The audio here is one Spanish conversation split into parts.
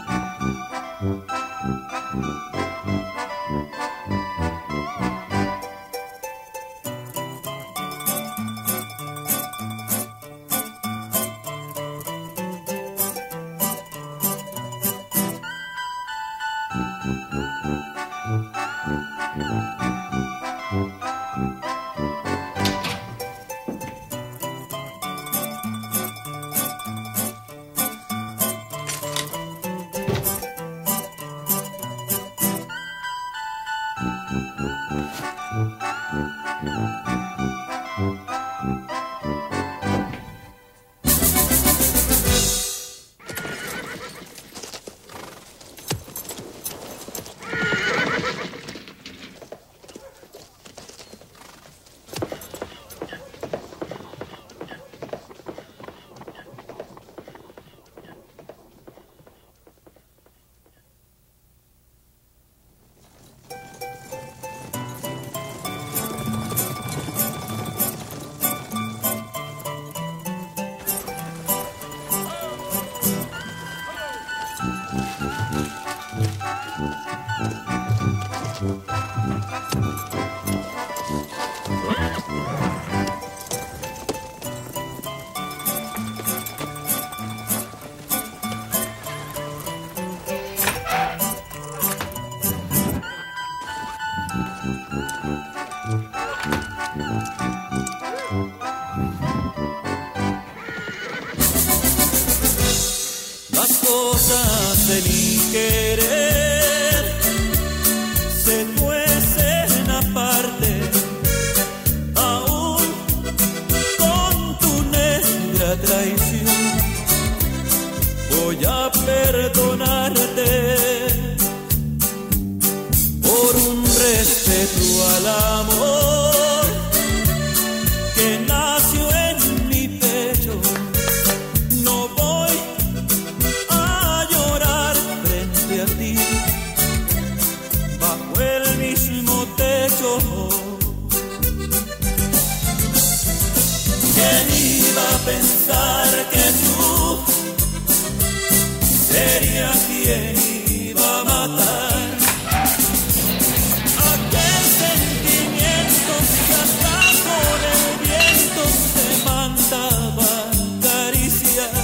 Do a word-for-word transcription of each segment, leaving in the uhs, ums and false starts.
Las cosas de mi querer se cuecen aparte, aún con tu negra traición. Voy a perdonarte por un respeto al amor que nació en mi pecho. No voy a llorar frente a ti, bajo el mismo techo. ¿Quién iba a pensar que tú serías quien iba a matar aquel sentimiento que hasta por el viento te mandaba acariciar?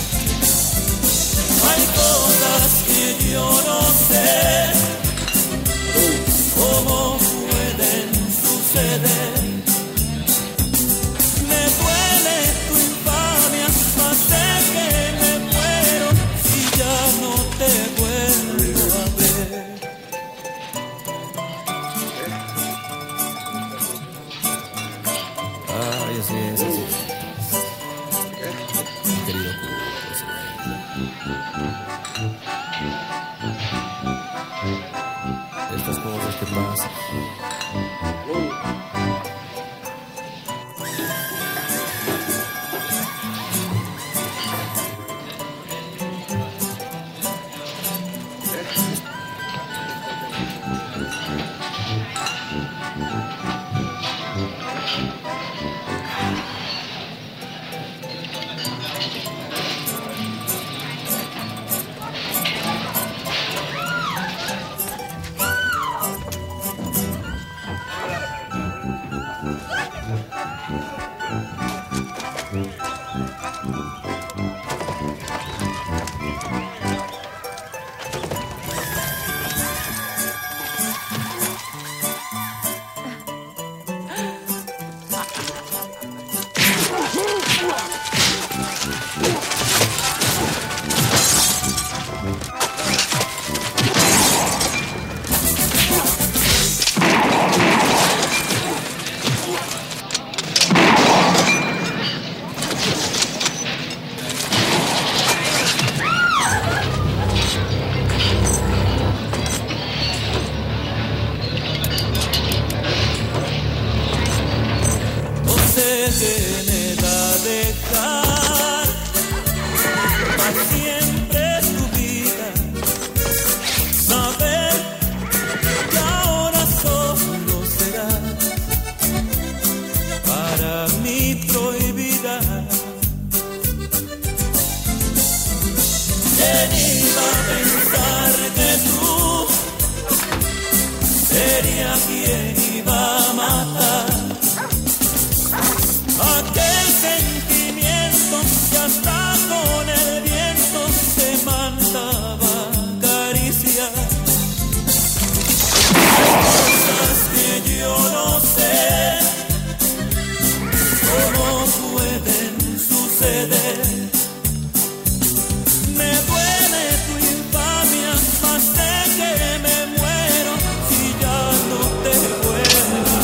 Hay cosas que yo no sé cómo pueden suceder. Me duele tu infamia, más de que me muero si ya no te vuelvo a ver. Ay, así es, así es. Mi querido Cubo, estas cosas que pasan. iba a pensar que tú sería quien iba a matar aquel sentimiento que hasta con el viento se mandaba acariciar. Cosas que yo no sé cómo pueden suceder. Me duele tu infamia, más sé que me muero si ya no te vuelvo.